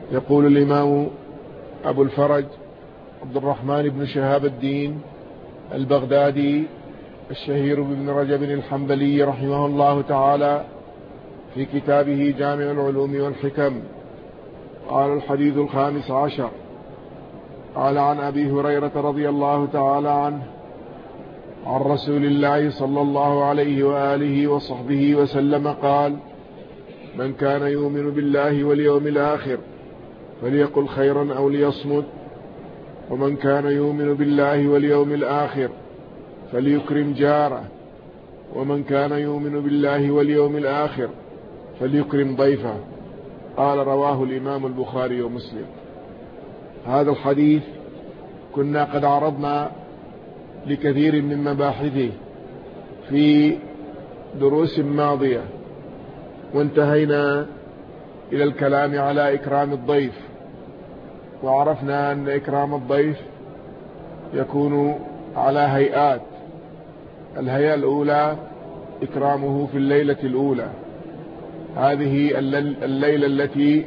يقول الإمام أبو الفرج عبد الرحمن بن شهاب الدين البغدادي الشهير بن رجب الحنبلي رحمه الله تعالى في كتابه جامع العلوم والحكم، قال: الحديث 15. قال: عن أبي هريرة رضي الله تعالى عنه عن رسول الله صلى الله عليه وآله وصحبه وسلم قال: من كان يؤمن بالله واليوم الآخر فليقل خيرا أو ليصمت، ومن كان يؤمن بالله واليوم الآخر فليكرم جاره، ومن كان يؤمن بالله واليوم الآخر فليكرم ضيفه. قال: رواه الإمام البخاري ومسلم. هذا الحديث كنا قد عرضنا لكثير من مباحثه في دروس ماضية، وانتهينا إلى الكلام على إكرام الضيف، وعرفنا أن إكرام الضيف يكون على هيئات. الهيئة الأولى إكرامه في الليلة الأولى، هذه الليلة التي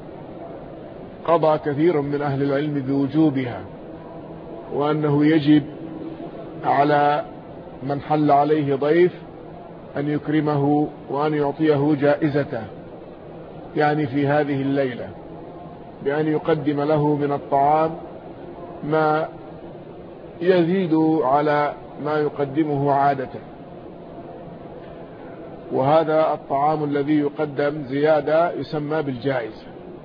قضى كثير من أهل العلم بوجوبها، وأنه يجب على من حل عليه ضيف أن يكرمه وأن يعطيه جائزته، يعني في هذه الليلة، بأن يقدم له من الطعام ما يزيد على ما يقدمه عادة، وهذا الطعام الذي يقدم زيادة يسمى بالجائزة،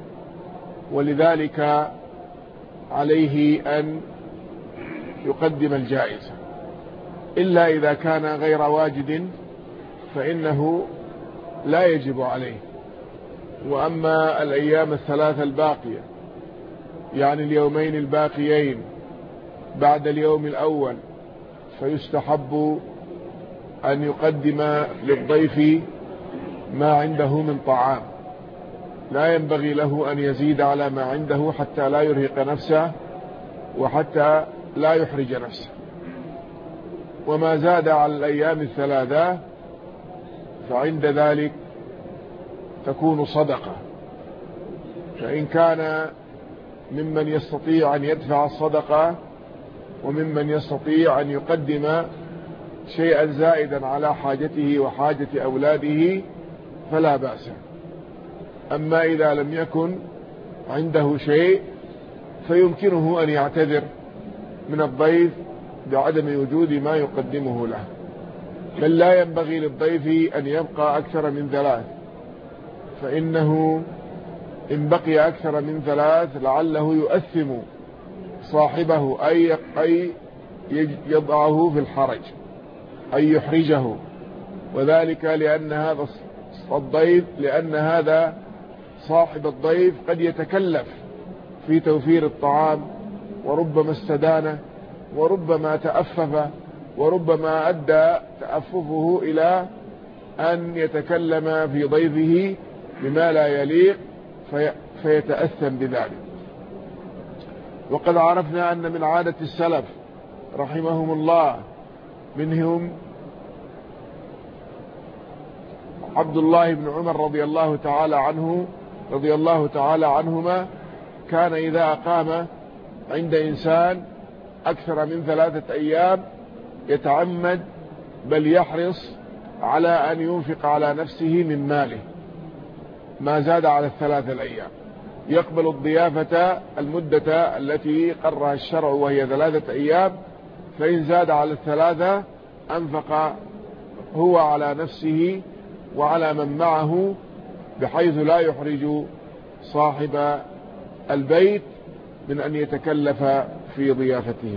ولذلك عليه أن يقدم الجائزة، إلا إذا كان غير واجد فإنه لا يجب عليه. وأما الأيام الثلاثة الباقية، يعني اليومين الباقيين بعد اليوم الأول، فيستحب أن يقدم للضيف ما عنده من طعام، لا ينبغي له أن يزيد على ما عنده حتى لا يرهق نفسه وحتى لا يحرج نفسه. وما زاد على الأيام الثلاثة فعند ذلك تكون صدقة، فإن كان ممن يستطيع أن يدفع الصدقة وممن يستطيع أن يقدم شيئا زائدا على حاجته وحاجة أولاده فلا بأس. أما إذا لم يكن عنده شيء فيمكنه أن يعتذر من الضيف بعدم وجود ما يقدمه له، بل لا ينبغي للضيف أن يبقى أكثر من 3، فإنه إن بقي أكثر من 3 لعله يؤثم صاحبه، أي يضعه في الحرج، أي يحرجه، وذلك لأن هذا صاحب الضيف قد يتكلف في توفير الطعام، وربما استدانه، وربما تأفف، وربما أدى تأففه إلى أن يتكلم في ضيفه بما لا يليق فيتأثم بذلك. وقد عرفنا أن من عادة السلف رحمهم الله منهم عبد الله بن عمر رضي الله تعالى عنهما، كان إذا أقام عند إنسان أكثر من 3 أيام يتعمد بل يحرص على أن ينفق على نفسه من ماله ما زاد على 3 أيام، يقبل الضيافة المدة التي قررها الشرع وهي 3 أيام، فإن زاد على 3 أنفق هو على نفسه وعلى من معه، بحيث لا يحرج صاحب البيت من أن يتكلف في ضيافته.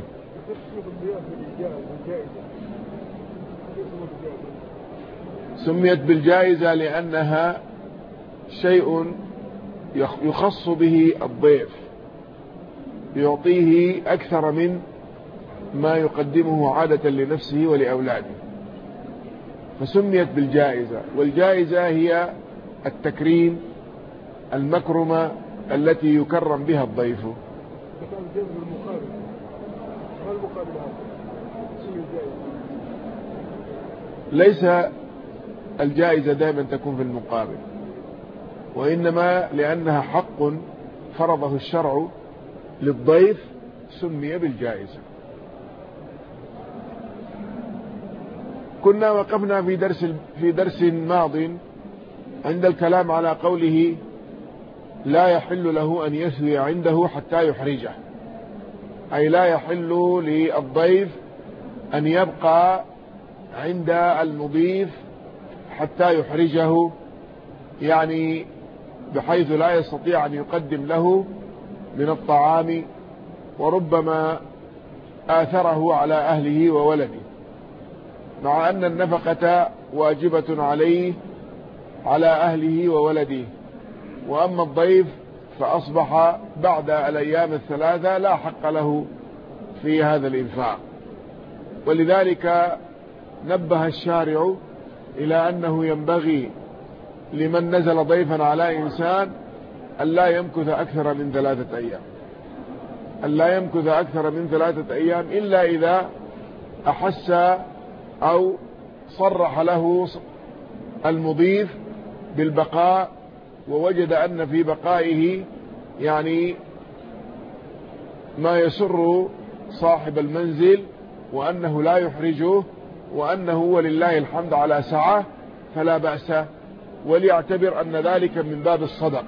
سميت بالجائزة لأنها شيء يخص به الضيف، يعطيه أكثر من ما يقدمه عادة لنفسه ولأولاده، فسميت بالجائزة. والجائزة هي التكريم، المكرمة التي يكرم بها الضيف. ليس الجائزة دائما تكون في المقابل، وإنما لأنها حق فرضه الشرع للضيف سمي بالجائزة. كنا وقفنا في درس ماض عند الكلام على قوله لا يحل له أن يثوي عنده حتى يحرجه، أي لا يحل للضيف أن يبقى عند المضيف حتى يحرجه، يعني بحيث لا يستطيع أن يقدم له من الطعام، وربما آثره على أهله وولده، مع أن النفقة واجبة عليه على أهله وولده. وأما الضيف فأصبح بعد الأيام الثلاثة لا حق له في هذا الإنفاق. ولذلك نبه الشارع إلى أنه ينبغي لمن نزل ضيفا على إنسان ألا يمكث أكثر من 3 أيام، ألا يمكث أكثر من 3 أيام إلا إذا أحس أو صرح له المضيف بالبقاء، ووجد أن في بقائه يعني ما يسر صاحب المنزل، وأنه لا يحرجه، وأنه ولله الحمد على سعة، فلا بأس، وليعتبر أن ذلك من باب الصدقة،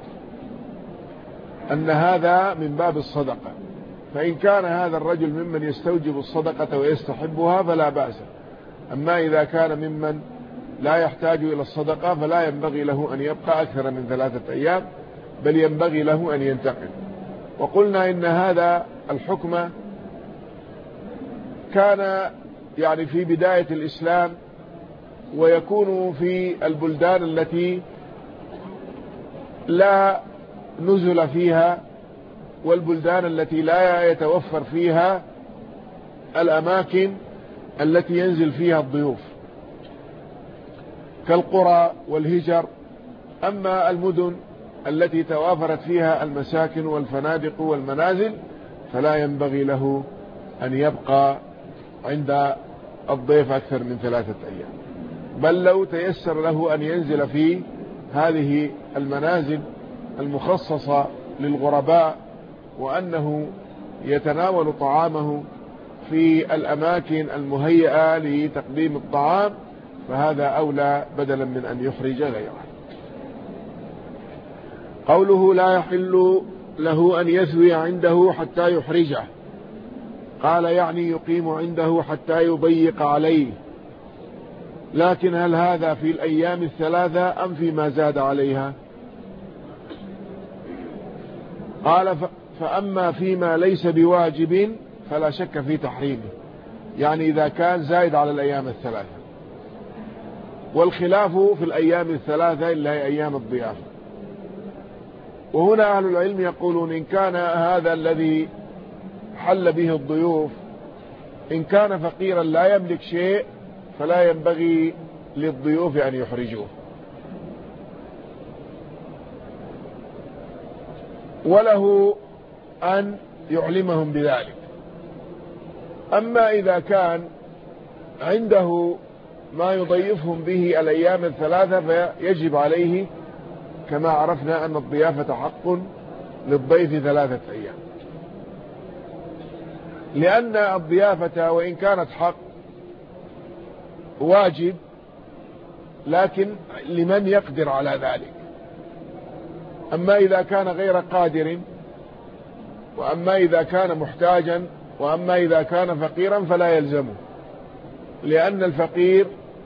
أن هذا من باب الصدقة. فإن كان هذا الرجل ممن يستوجب الصدقة ويستحبها فلا بأس. أما إذا كان ممن لا يحتاج إلى الصدقة فلا ينبغي له أن يبقى أكثر من 3 أيام، بل ينبغي له أن ينتقل. وقلنا إن هذا الحكم كان يعني في بداية الإسلام، ويكون في البلدان التي لا نزل فيها، والبلدان التي لا يتوفر فيها الأماكن التي ينزل فيها الضيوف كالقرى والهجر. أما المدن التي توافرت فيها المساكن والفنادق والمنازل فلا ينبغي له أن يبقى عند الضيف أكثر من 3 أيام، بل لو تيسر له أن ينزل في هذه المنازل المخصصة للغرباء، وأنه يتناول طعامه في الأماكن المهيئة لتقديم الطعام، فهذا أولى بدلا من أن يحرج غيره. قوله لا يحل له أن يثوي عنده حتى يحرجه، قال يعني يقيم عنده حتى يضيق عليه. لكن هل هذا في الأيام الثلاثة أم فيما زاد عليها؟ قال فأما فيما ليس بواجب فلا شك في تحريمه، يعني إذا كان زايد على الأيام الثلاثة. والخلاف في الأيام الثلاثة إلا هي أيام الضيافة. وهنا أهل العلم يقولون إن كان هذا الذي حل به الضيوف إن كان فقيرا لا يملك شيء فلا ينبغي للضيوف أن يحرجوه، وله أن يعلمهم بذلك. أما إذا كان عنده ما يضيفهم به الأيام الثلاثة فيجب عليه، كما عرفنا أن الضيافة حق للضيف 3 أيام، لأن الضيافة وإن كانت حق واجب لكن لمن يقدر على ذلك. أما إذا كان غير قادر، وأما إذا كان محتاجا، وأما إذا كان فقيرا فلا يلزمه، لأن الفقير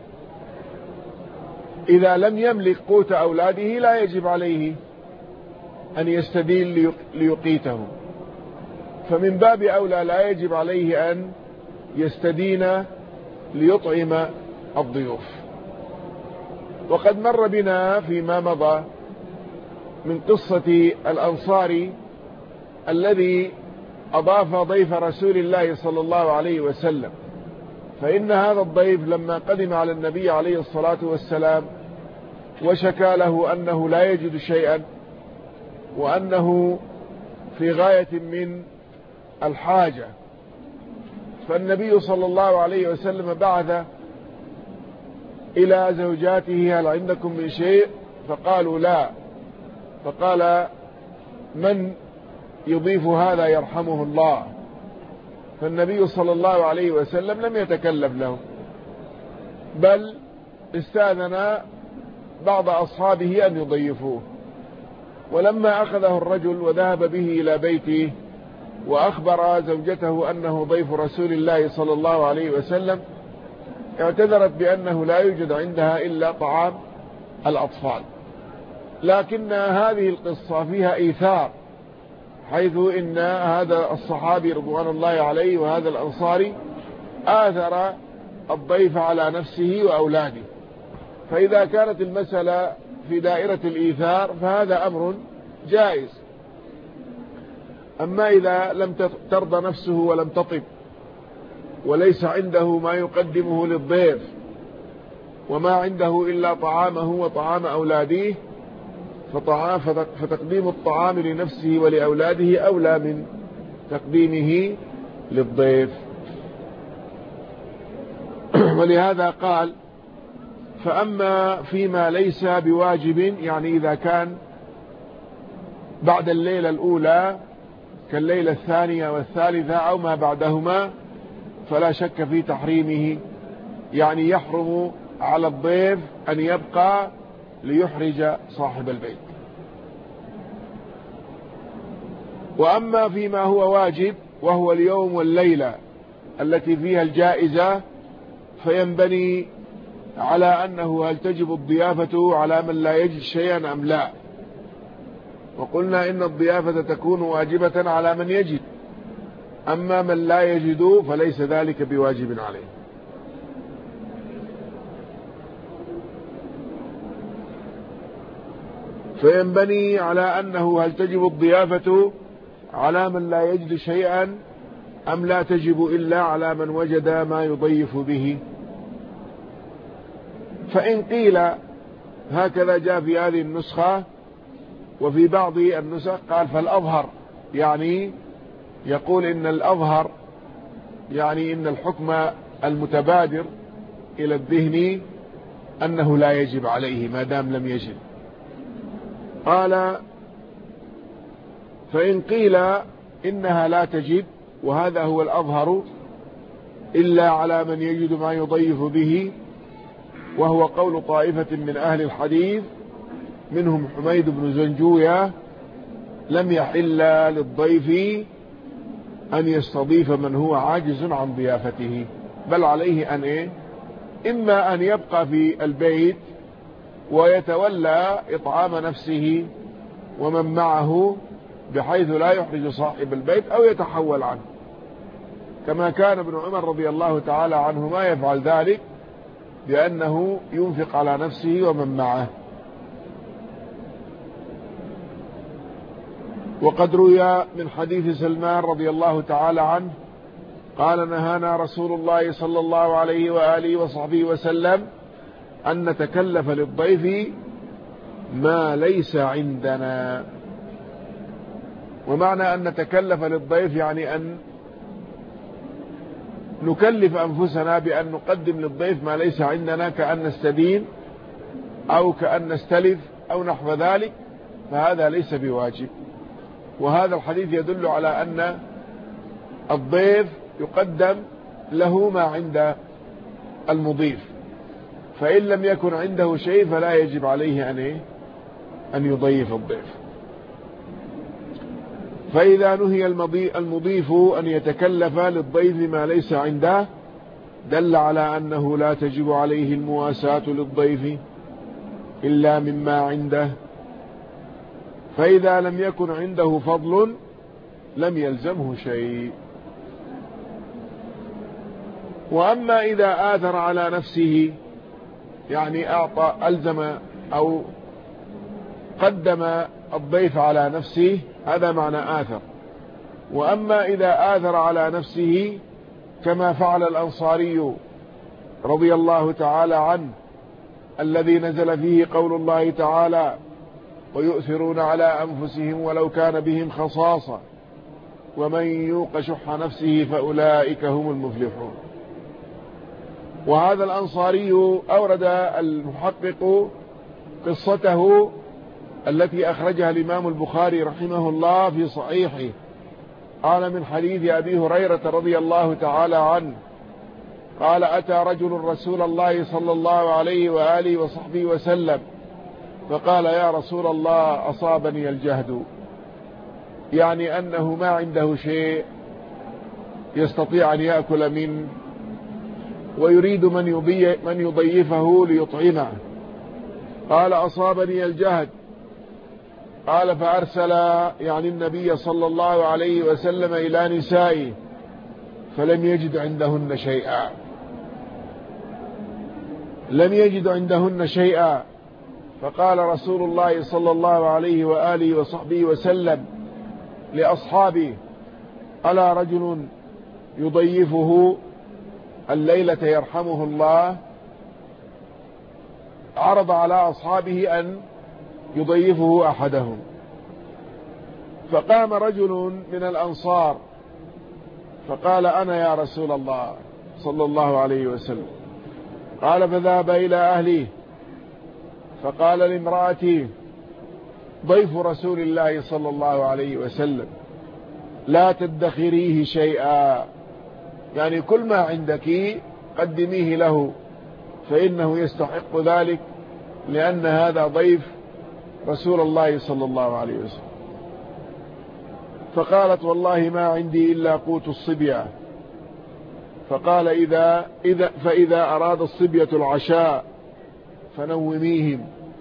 إذا لم يملك قوت أولاده لا يجب عليه أن يستدين ليقيته، فمن باب أولى لا يجب عليه أن يستدين ليطعم الضيوف. وقد مر بنا فيما مضى من قصة الأنصاري الذي أضاف ضيف رسول الله صلى الله عليه وسلم، فإن هذا الضيف لما قدم على النبي عليه الصلاة والسلام وشكى له أنه لا يجد شيئا وأنه في غاية من الحاجة، فالنبي صلى الله عليه وسلم بعث إلى زوجاته هل عندكم من شيء؟ فقالوا لا. فقال من يضيف هذا يرحمه الله، فالنبي صلى الله عليه وسلم لم يتكلف له، بل استأذن بعض أصحابه أن يضيفوه. ولما أخذه الرجل وذهب به إلى بيته وأخبر زوجته أنه ضيف رسول الله صلى الله عليه وسلم، اعتذرت بأنه لا يوجد عندها إلا طعام الأطفال. لكن هذه القصة فيها إيثار، حيث إن هذا الصحابي رضوان الله عليه وهذا الأنصاري آثر الضيف على نفسه وأولاده. فإذا كانت المسألة في دائرة الإيثار فهذا أمر جائز. أما إذا لم ترضى نفسه ولم تطب وليس عنده ما يقدمه للضيف وما عنده إلا طعامه وطعام أولاده، فتقديم الطعام لنفسه ولأولاده أولى من تقديمه للضيف. ولهذا قال: فأما فيما ليس بواجب، يعني إذا كان بعد الليلة الأولى كالليلة الثانية والثالثة أو ما بعدهما فلا شك في تحريمه، يعني يحرم على الضيف أن يبقى ليحرج صاحب البيت. وأما فيما هو واجب وهو اليوم والليلة التي فيها الجائزة، فينبني على أنه هل تجب الضيافة على من لا يجد شيئا أم لا. وقلنا إن الضيافة تكون واجبة على من يجد، أما من لا يجد فليس ذلك بواجب عليه. فينبني على أنه هل تجب الضيافة على من لا يجد شيئا أم لا تجب إلا على من وجد ما يضيف به. فإن قيل هكذا جاء في هذه النسخة، وفي بعض النسخ قال فالأظهر، يعني يقول إن الأظهر يعني إن الحكم المتبادر إلى الذهن أنه لا يجب عليه ما دام لم يجب. قال: فإن قيل إنها لا تجب، وهذا هو الأظهر، إلا على من يجد ما يضيف به، وهو قول طائفة من أهل الحديث منهم حميد بن زنجوية، لم يحل للضيف أن يستضيف من هو عاجز عن ضيافته، بل عليه أن إما أن يبقى في البيت ويتولى إطعام نفسه ومن معه بحيث لا يحرج صاحب البيت، أو يتحول عنه، كما كان ابن عمر رضي الله تعالى عنهما يفعل ذلك بأنه ينفق على نفسه ومن معه. وقد روي من حديث سلمان رضي الله تعالى عنه قال: نهانا رسول الله صلى الله عليه وآله وصحبه وسلم أن نتكلف للضيف ما ليس عندنا. ومعنى أن نتكلف للضيف يعني أن نكلف أنفسنا بأن نقدم للضيف ما ليس عندنا، كأن نستدين أو كأن نستلف أو نحو ذلك، فهذا ليس بواجب. وهذا الحديث يدل على أن الضيف يقدم له ما عند المضيف، فإن لم يكن عنده شيء فلا يجب عليه أن يضيف الضيف. فإذا نهي المضيف أن يتكلف للضيف ما ليس عنده، دل على أنه لا تجب عليه المواساة للضيف إلا مما عنده. فإذا لم يكن عنده فضل لم يلزمه شيء. وأما إذا آثر على نفسه، يعني أعطى ألزم أو قدم الضيف على نفسه، هذا معنى آثر. وأما إذا آثر على نفسه كما فعل الأنصاري رضي الله تعالى عنه الذي نزل فيه قول الله تعالى: ويؤثرون على أنفسهم ولو كان بهم خصاصة ومن يوق شح نفسه فأولئك هم المفلحون. وهذا الأنصاري أورد المحقق قصته التي أخرجها الإمام البخاري رحمه الله في صحيحه، قال من حديث أبي هريرة رضي الله تعالى عنه قال أتى رجل رسول الله صلى الله عليه وآله وصحبه وسلم فقال يا رسول الله أصابني الجهد، يعني أنه ما عنده شيء يستطيع أن يأكل منه ويريد من يضيفه ليطعمه. قال أصابني الجهد. قال فأرسل يعني النبي صلى الله عليه وسلم إلى نسائه فلم يجد عندهن شيئا، لم يجد عندهن شيئا. فقال رسول الله صلى الله عليه وآله وصحبه وسلم لأصحابه ألا رجل يضيفه الليلة يرحمه الله؟ عرض على أصحابه أن يضيفه أحدهم. فقام رجل من الأنصار فقال أنا يا رسول الله صلى الله عليه وسلم. قال فذهب إلى أهله فقال لامرأته ضيف رسول الله صلى الله عليه وسلم لا تدخريه شيئا، يعني كل ما عندك قدميه له فإنه يستحق ذلك، لأن هذا ضيف رسول الله صلى الله عليه وسلم. فقالت والله ما عندي إلا قوت الصبية. فقال فإذا أراد الصبية العشاء فنوميهم،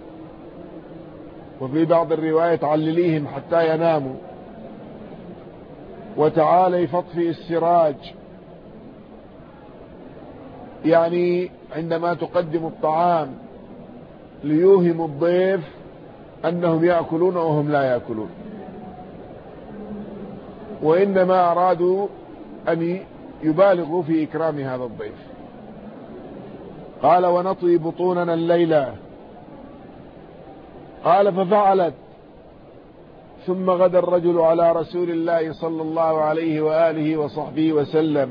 وفي بعض الروايات علليهم حتى يناموا، وتعالي فاطفئ السراج، يعني عندما تقدم الطعام ليوهم الضيف أنهم يأكلون وهم لا يأكلون، وإنما أرادوا أن يبالغوا في إكرام هذا الضيف. قال ونطوي بطوننا الليلة. قال ففعلت. ثم غدا الرجل على رسول الله صلى الله عليه وآله وصحبه وسلم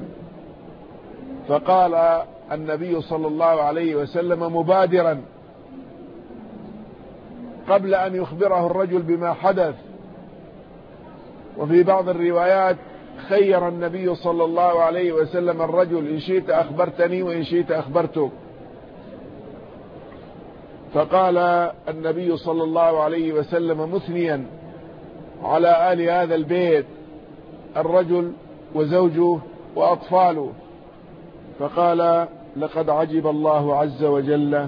فقال النبي صلى الله عليه وسلم مبادرا قبل أن يخبره الرجل بما حدث. وفي بعض الروايات خير النبي صلى الله عليه وسلم الرجل إن شئت أخبرتني وإن شئت أخبرتك. فقال النبي صلى الله عليه وسلم مثنيا على آل هذا البيت الرجل وزوجه وأطفاله، فقال لقد عجب الله عز وجل.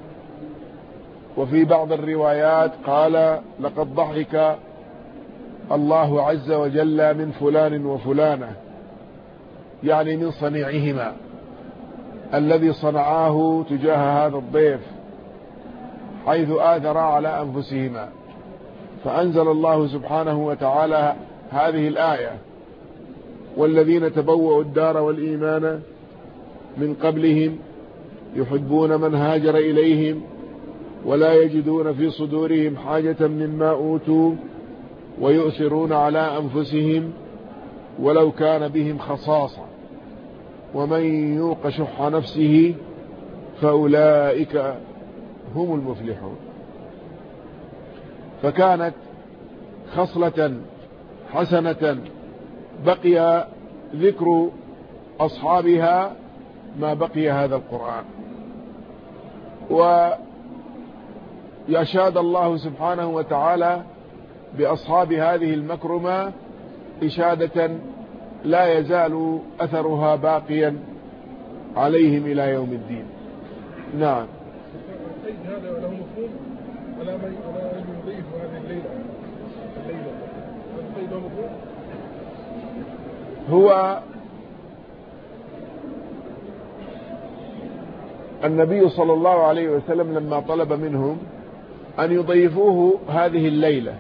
وفي بعض الروايات قال لقد ضحك الله عز وجل من فلان وفلانة، يعني من صنيعهما الذي صنعاه تجاه هذا الضيف حيث آثر على أنفسهما. فأنزل الله سبحانه وتعالى هذه الآية والذين تبوأوا الدار والإيمان من قبلهم يحبون من هاجر إليهم ولا يجدون في صدورهم حاجة مما أوتوا ويؤثرون على أنفسهم ولو كان بهم خصاصة ومن يوق شح نفسه فأولئك هم المفلحون. فكانت خصلة حسنة بقي ذكر أصحابها ما بقي هذا القرآن. ويشاد الله سبحانه وتعالى بأصحاب هذه المكرمة إشادة لا يزال أثرها باقيا عليهم إلى يوم الدين. نعم. هذا له مفهوم على من يضيف هذه الليلة هذا مفهوم. هو النبي صلى الله عليه وسلم لما طلب منهم أن يضيفوه هذه الليلة،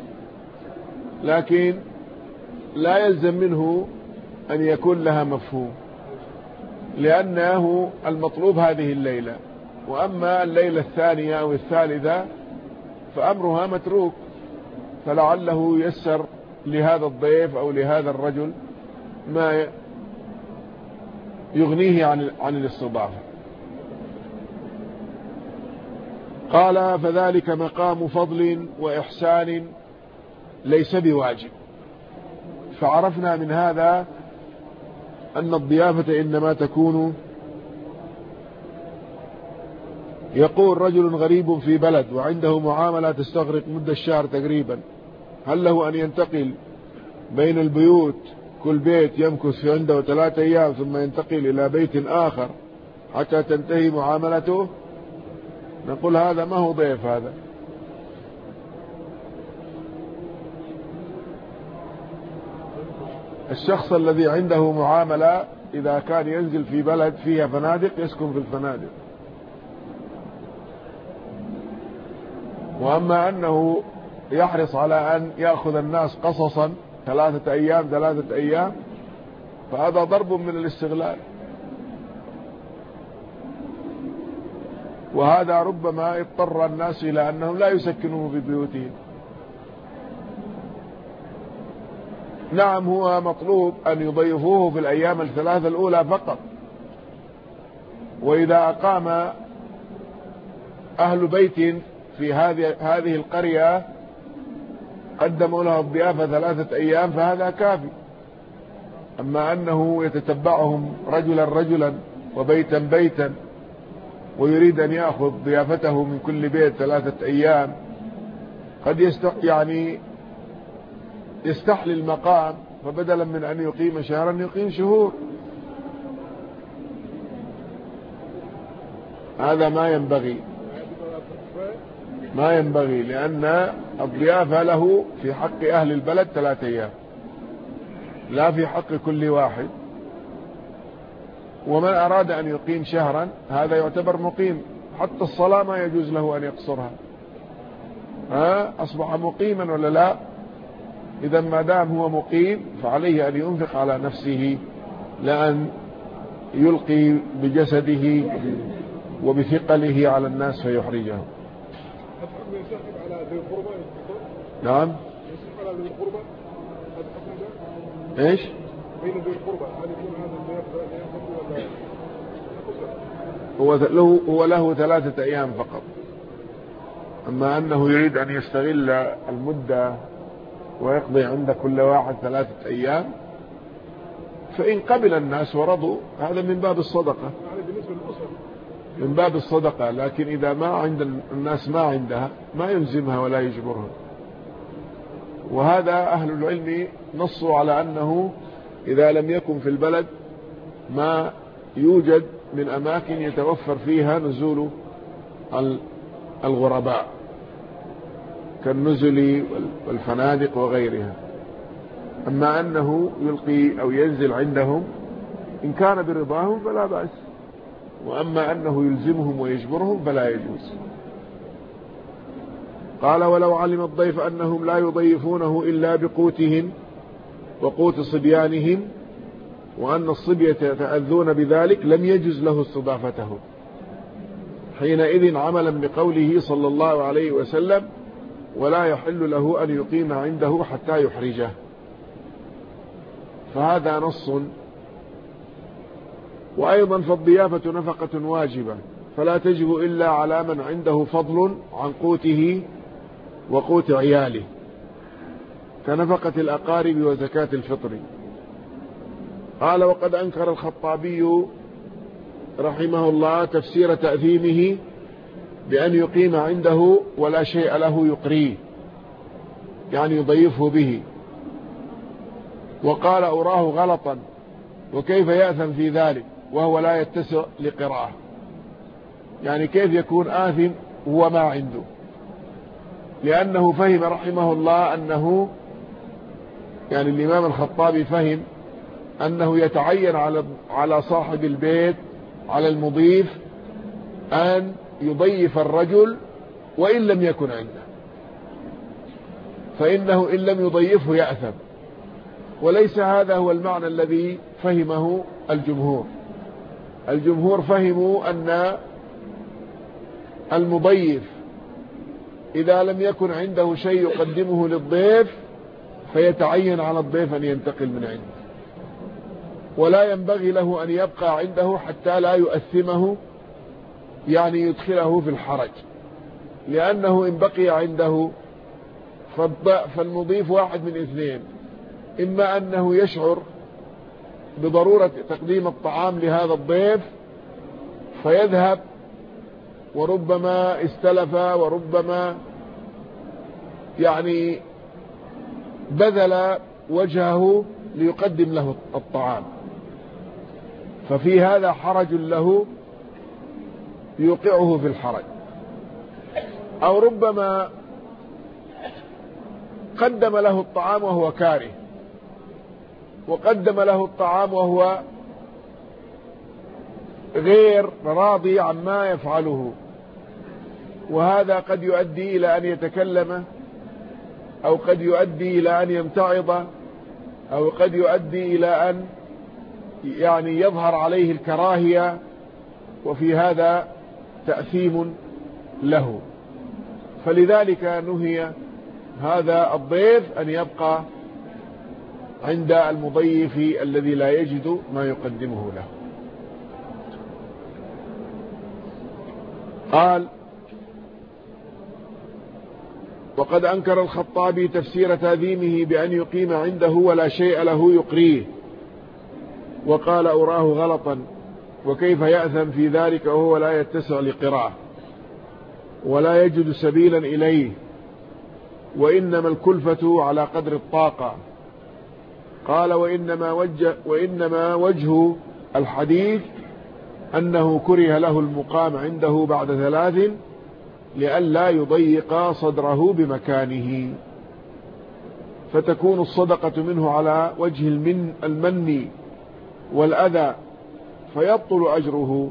لكن لا يلزم منه أن يكون لها مفهوم، لأنه المطلوب هذه الليلة، وأما الليلة الثانية أو الثالثة فأمرها متروك، فلعله يسر لهذا الضيف أو لهذا الرجل ما يغنيه عن الاستضافة. قال فذلك مقام فضل وإحسان ليس بواجب. فعرفنا من هذا أن الضيافة إنما تكون، يقول رجل غريب في بلد وعنده معاملة تستغرق مدة الشهر تقريبا، هل له أن ينتقل بين البيوت، كل بيت يمكث عنده 3 أيام ثم ينتقل إلى بيت آخر حتى تنتهي معاملته؟ نقول هذا ما هو ضيف. هذا الشخص الذي عنده معاملة إذا كان ينزل في بلد فيها فنادق يسكن في الفنادق، وأما أنه يحرص على أن يأخذ الناس قصصا 3 أيام 3 أيام فهذا ضرب من الاستغلال، وهذا ربما اضطر الناس إلى أنهم لا يسكنوه في بيوتهم. نعم هو مطلوب أن يضيفوه في الأيام ال3 الأولى فقط، وإذا أقام أهل بيت في هذه القرية قدموا له الضيافة 3 أيام فهذا كافي. أما أنه يتتبعهم رجلا رجلا وبيتا بيتا ويريد أن يأخذ ضيافته من كل بيت 3 أيام قد يستحلي المقام، فبدلا من أن يقيم شهرا يقيم شهور. هذا ما ينبغي لأن الضيافة له في حق أهل البلد 3 أيام لا في حق كل واحد. ومن أراد أن يقيم شهرا هذا يعتبر مقيم، حتى الصلاة ما يجوز له أن يقصرها. أصبح مقيما ولا لا؟ إذا ما دام هو مقيم فعليه أن ينفق على نفسه لأن يلقي بجسده وبثقله على الناس فيحرجهم. نعم. ايش؟ هو له 3 أيام فقط. أما أنه يريد أن يستغل المدة ويقضي عند كل واحد 3 أيام فإن قبل الناس ورضوا هذا من باب الصدقة، من باب الصدقة. لكن إذا ما عند الناس ما عندها ما يلزمها ولا يجبرها. وهذا أهل العلم نصوا على أنه إذا لم يكن في البلد ما يوجد من أماكن يتوفر فيها نزول الغرباء كالنزل والفنادق وغيرها. أما أنه يلقي أو ينزل عندهم إن كان برضاهم فلا بأس، وأما أنه يلزمهم ويجبرهم فلا يجوز. قال ولو علم الضيف أنهم لا يضيفونه إلا بقوتهم وقوت صبيانهم وأن الصبية يتأذون بذلك لم يجز له استضافته حينئذ عملا بقوله صلى الله عليه وسلم ولا يحل له أن يقيم عنده حتى يحرجه. فهذا نص. وأيضا فالضيافة نفقة واجبة فلا تجب إلا على من عنده فضل عن قوته وقوت عياله كنفقة الأقارب وزكاة الفطر. قال وقد أنكر الخطابي رحمه الله تفسير تأثيمه بأن يقيم عنده ولا شيء له يقريه، يعني يضيفه به، وقال أراه غلطا وكيف يأثم في ذلك وهو لا يتسع لقراءه. يعني كيف يكون آثم وهو ما عنده؟ لأنه فهم رحمه الله أنه يعني الإمام الخطابي فهم أنه يتعين على صاحب البيت على المضيف أن يضيف الرجل وإن لم يكن عنده، فإنه إن لم يضيفه يأثم. وليس هذا هو المعنى الذي فهمه الجمهور. الجمهور فهموا أن المضيف إذا لم يكن عنده شيء يقدمه للضيف فيتعين على الضيف أن ينتقل من عنده، ولا ينبغي له أن يبقى عنده حتى لا يؤثمه، يعني يدخله في الحرج. لأنه إن بقي عنده فالمضيف واحد من اثنين: إما أنه يشعر بضرورة تقديم الطعام لهذا الضيف فيذهب، وربما استلف، وربما يعني بذل وجهه ليقدم له الطعام، ففي هذا حرج له يوقعه في الحرج. أو ربما قدم له الطعام وهو كاره، وقدم له الطعام وهو غير راضي عما يفعله، وهذا قد يؤدي إلى أن يتكلم، أو قد يؤدي إلى أن يمتعض، أو قد يؤدي إلى أن يعني يظهر عليه الكراهية، وفي هذا تأثيم له. فلذلك نهي هذا الضيف أن يبقى عند المضيف الذي لا يجد ما يقدمه له. قال: وقد أنكر الخطابي تفسير تاذيمه بأن يقيم عنده ولا شيء له يقريه، وقال: أراه غلطا، وكيف يأثم في ذلك وهو لا يتسع لقراءه ولا يجد سبيلا إليه، وإنما الكلفة على قدر الطاقة. قال: وإنما وجه الحديث أنه كره له المقام عنده بعد 3 لئلا يضيق صدره بمكانه، فتكون الصدقة منه على وجه المن والأذى فيبطل أجره.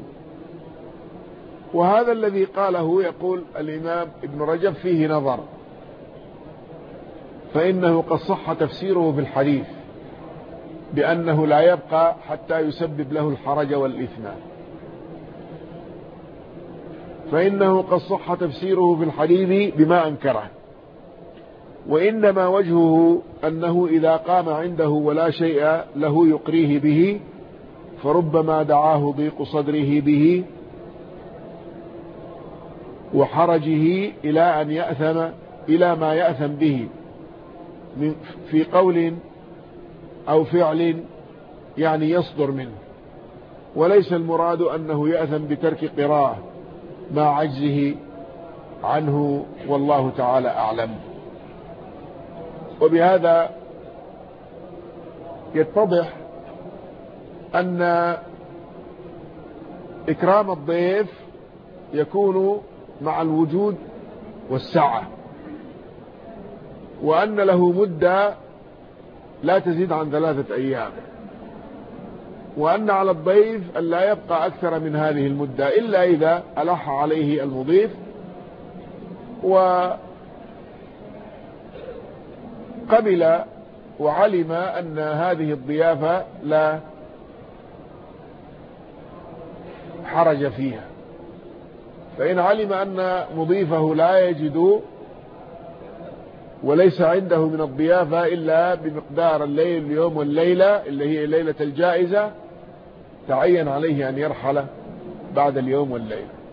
وهذا الذي قاله يقول الإمام ابن رجب فيه نظر، فإنه قد صح تفسيره في الحديث بأنه لا يبقى حتى يسبب له الحرج والإثم، فإنه قد صح تفسيره في الحديث بما أنكره. وإنما وجهه أنه إذا قام عنده ولا شيء له يقريه به فربما دعاه ضيق صدره به وحرجه إلى أن يأثم إلى ما يأثم به في قول أو فعل يعني يصدر منه، وليس المراد أنه يأثم بترك قراءة مع عجزه عنه، والله تعالى أعلم. وبهذا يتضح أن إكرام الضيف يكون مع الوجود والسعة، وأن له مدة لا تزيد عن 3 أيام، وأن على الضيف أن لا يبقى أكثر من هذه المدة إلا إذا ألح عليه المضيف وقبل وعلم أن هذه الضيافة لا حرج فيها. فإن علم أن مضيفه لا يجد وليس عنده من الضيافة إلا بمقدار الليل اليوم والليلة اللي هي ليلة الجائزة، تعين عليه أن يرحل بعد اليوم والليلة.